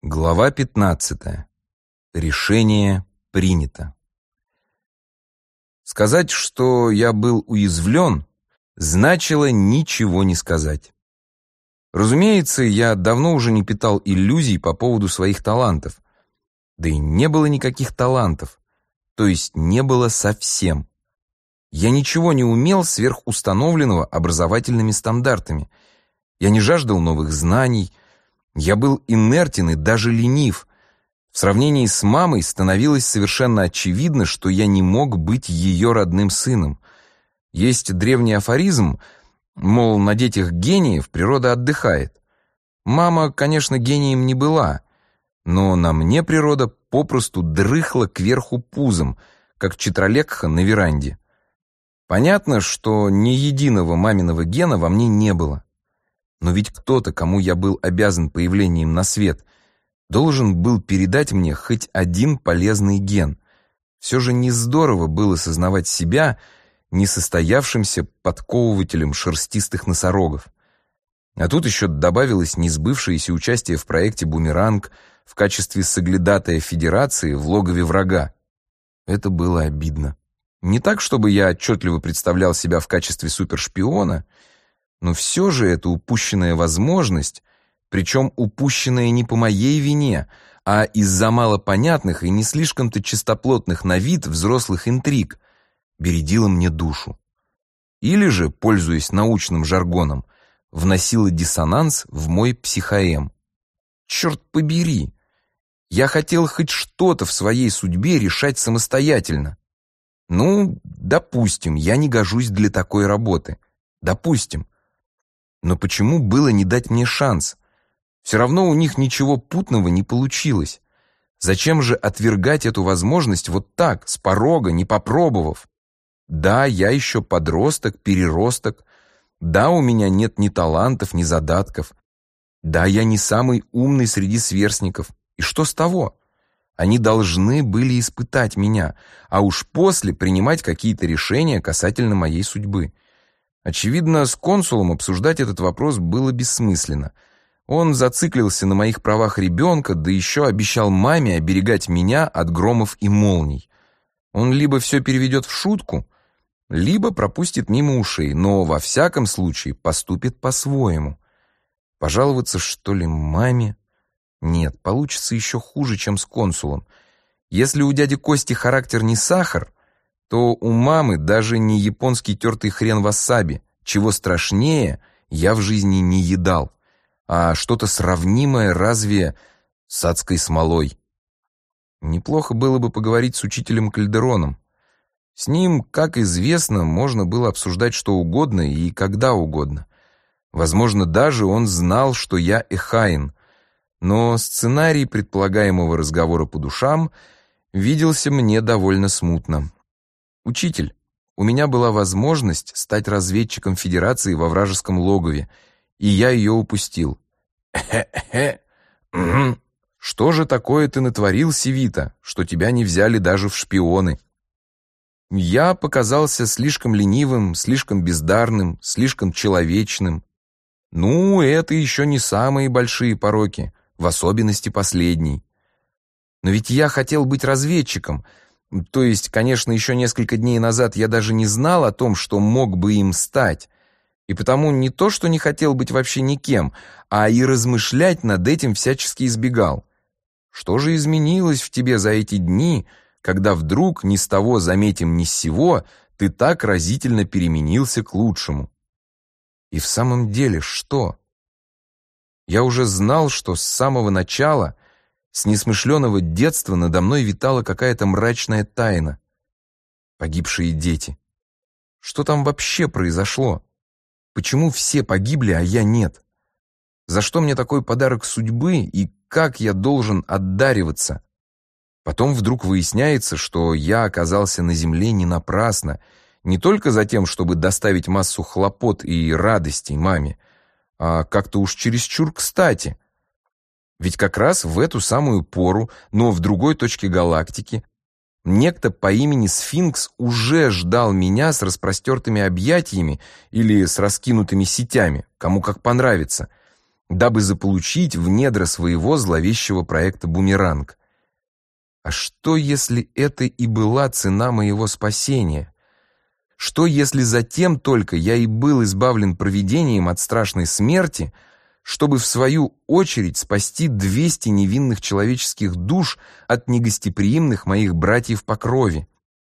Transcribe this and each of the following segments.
Глава 15. Решение принято. Сказать, что я был уязвлен, значило ничего не сказать. Разумеется, я давно уже не питал иллюзий по поводу своих талантов. Да и не было никаких талантов, то есть не было совсем. Я ничего не умел сверхустановленного образовательными стандартами. Я не жаждал новых знаний, я был инертен и даже ленив. В сравнении с мамой становилось совершенно очевидно, что я не мог быть ее родным сыном. Есть древний афоризм, мол, на детях гениев природа отдыхает. Мама, конечно, гением не была, но на мне природа попросту дрыхла кверху пузом, как читралекха на веранде. Понятно, что ни единого маминого гена во мне не было. Но ведь кто-то, кому я был обязан появлением на свет, должен был передать мне хоть один полезный ген. Все же не здорово было сознавать себя несостоявшимся подковывателем шерстистых носорогов. А тут еще добавилось несбывшееся участие в проекте «Бумеранг» в качестве соглядатая Федерации в логове врага. Это было обидно. Не так, чтобы я отчетливо представлял себя в качестве супершпиона, но все же это упущенная возможность, причем упущенная не по моей вине, а из-за малопонятных и не слишком-то чистоплотных на вид взрослых интриг, бередила мне душу. Или же, пользуясь научным жаргоном, вносила диссонанс в мой психоэм. Черт побери! Я хотел хоть что-то в своей судьбе решать самостоятельно. Ну, допустим, я не гожусь для такой работы. Допустим. Но почему было не дать мне шанс? Все равно у них ничего путного не получилось. Зачем же отвергать эту возможность вот так, с порога, не попробовав? Да, я еще подросток, переросток. Да, у меня нет ни талантов, ни задатков. Да, я не самый умный среди сверстников. И что с того? Они должны были испытать меня, а уж после принимать какие-то решения касательно моей судьбы. Очевидно, с консулом обсуждать этот вопрос было бессмысленно. Он зациклился на моих правах ребенка, да еще обещал маме оберегать меня от громов и молний. Он либо все переведет в шутку, либо пропустит мимо ушей, но во всяком случае поступит по-своему. Пожаловаться, что ли, маме? Нет, получится еще хуже, чем с консулом. Если у дяди Кости характер не сахар, то у мамы даже не японский тертый хрен васаби, чего страшнее я в жизни не едал, а что-то сравнимое разве с адской смолой. Неплохо было бы поговорить с учителем Кальдероном. С ним, как известно, можно было обсуждать что угодно и когда угодно. Возможно, даже он знал, что я эхаин, но сценарий предполагаемого разговора по душам виделся мне довольно смутно. «Учитель, у меня была возможность стать разведчиком Федерации во вражеском логове, и я ее упустил». «Хе-хе, что же такое ты натворил, Севита, что тебя не взяли даже в шпионы?» Я показался слишком ленивым, слишком бездарным, слишком человечным. Ну, это еще не самые большие пороки, в особенности последний. Но ведь я хотел быть разведчиком. То есть, конечно, еще несколько дней назад я даже не знал о том, что мог бы им стать. И потому не то, что не хотел быть вообще никем, а и размышлять над этим всячески избегал. Что же изменилось в тебе за эти дни, когда вдруг ни с того заметим ни с сего ты так разительно переменился к лучшему? И в самом деле что? Я уже знал, что с самого начала, с несмышленого детства надо мной витала какая-то мрачная тайна. Погибшие дети. Что там вообще произошло? Почему все погибли, а я нет? За что мне такой подарок судьбы и как я должен отдариваться? Потом вдруг выясняется, что я оказался на земле не напрасно, не только за тем, чтобы доставить массу хлопот и радостей маме, а как-то уж чересчур кстати. Ведь как раз в эту самую пору, но в другой точке галактики, некто по имени Сфинкс уже ждал меня с распростертыми объятиями или с раскинутыми сетями, кому как понравится. дабы заполучить в недра своего зловещего проекта «Бумеранг». А что, если это и была цена моего спасения? Что, если затем только я и был избавлен провидением от страшной смерти, чтобы в свою очередь спасти 200 невинных человеческих душ от негостеприимных моих братьев по крови?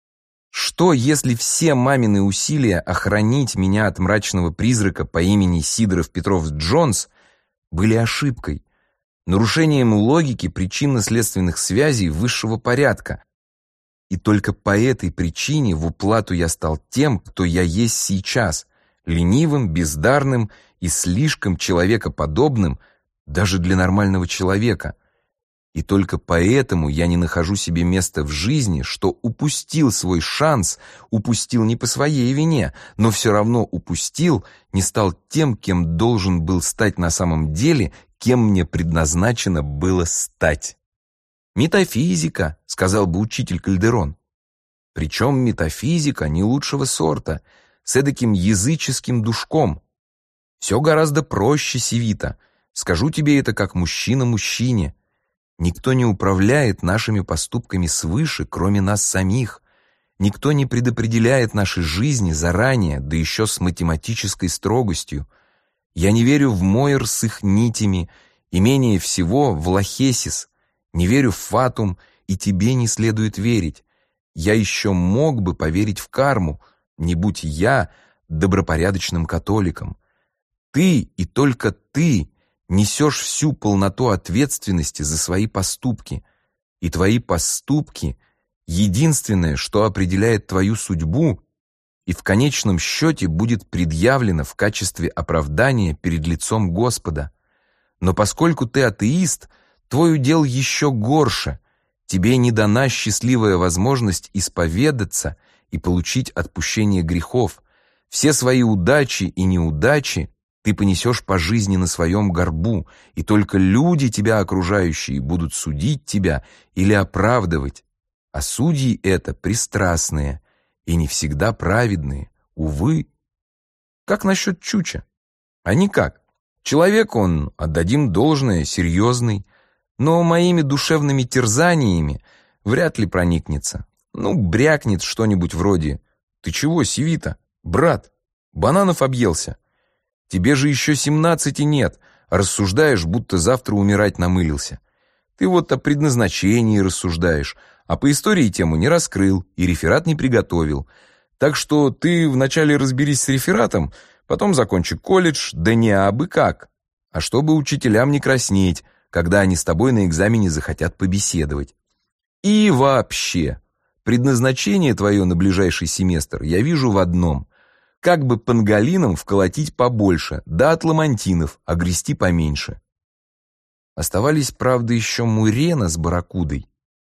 Что, если все мамины усилия охранить меня от мрачного призрака по имени Сидоров Петров Джонс были ошибкой, нарушением логики причинно-следственных связей высшего порядка, и только по этой причине в уплату я стал тем, кто я есть сейчас, ленивым, бездарным и слишком человекоподобным даже для нормального человека. И только поэтому я не нахожу себе места в жизни, что упустил свой шанс, упустил не по своей вине, но все равно упустил, не стал тем, кем должен был стать на самом деле, кем мне предназначено было стать. «Метафизика», — сказал бы учитель Кальдерон. Причем метафизика не лучшего сорта, с эдаким языческим душком. Все гораздо проще, Севита. Скажу тебе это как мужчина мужчине. Никто не управляет нашими поступками свыше, кроме нас самих. Никто не предопределяет наши жизни заранее, да еще с математической строгостью. Я не верю в Мойер с их нитями, и менее всего в Лахесис. Не верю в фатум, и тебе не следует верить. Я еще мог бы поверить в карму, не будь я добропорядочным католиком. Ты и только ты несешь всю полноту ответственности за свои поступки, и твои поступки — единственное, что определяет твою судьбу и в конечном счете будет предъявлено в качестве оправдания перед лицом Господа. Но поскольку ты атеист, твой удел еще горше. Тебе не дана счастливая возможность исповедаться и получить отпущение грехов. Все свои удачи и неудачи ты понесешь по жизни на своем горбу, и только люди, тебя окружающие, будут судить тебя или оправдывать. А судьи это пристрастные и не всегда праведные, увы. Как насчет Чуча? А никак. Человек он, отдадим должное, серьезный, но моими душевными терзаниями вряд ли проникнется. Брякнет что-нибудь вроде: «Ты чего, Севита? Брат, бананов объелся? Тебе же еще 17 нет, а рассуждаешь, будто завтра умирать намылился. Ты вот о предназначении рассуждаешь, а по истории тему не раскрыл и реферат не приготовил. Так что ты вначале разберись с рефератом, потом закончи колледж, да не абы как, а чтобы учителям не краснеть, когда они с тобой на экзамене захотят побеседовать. И вообще, предназначение твое на ближайший семестр я вижу в одном: как бы панголинам вколотить побольше, да атламантинов огрести поменьше». Оставались, правда, еще Мурена с Барракудой.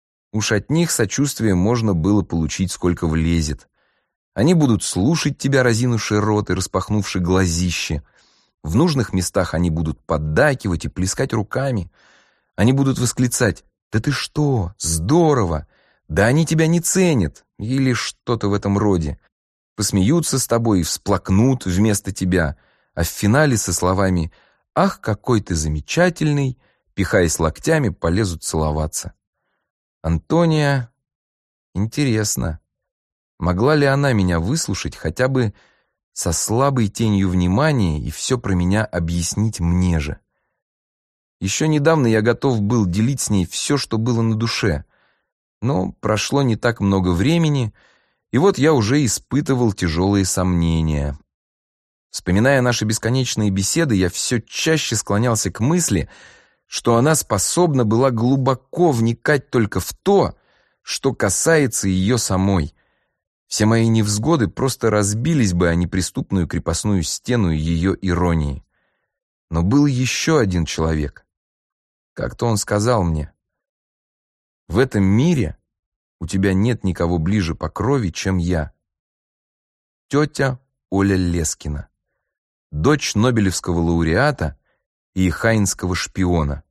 Уж от них сочувствия можно было получить сколько влезет. Они будут слушать тебя, разинувши рот и распахнувши глазище. В нужных местах они будут поддакивать и плескать руками. Они будут восклицать: «Да ты что, здорово! Да они тебя не ценят!» или что-то в этом роде. Посмеются с тобой и всплакнут вместо тебя, а в финале со словами: «Ах, какой ты замечательный!» пихаясь локтями, полезут целоваться. Антония... Интересно, могла ли она меня выслушать хотя бы со слабой тенью внимания и все про меня объяснить мне же? Еще недавно я готов был делить с ней все, что было на душе, но прошло не так много времени, и вот я уже испытывал тяжелые сомнения. Вспоминая наши бесконечные беседы, я все чаще склонялся к мысли, что она способна была глубоко вникать только в то, что касается ее самой. Все мои невзгоды просто разбились бы о неприступную крепостную стену ее иронии. Но был еще один человек. Как-то он сказал мне: «В этом мире у тебя нет никого ближе по крови, чем я». Тетя Оля Лескина, дочь нобелевского лауреата и хайнского шпиона.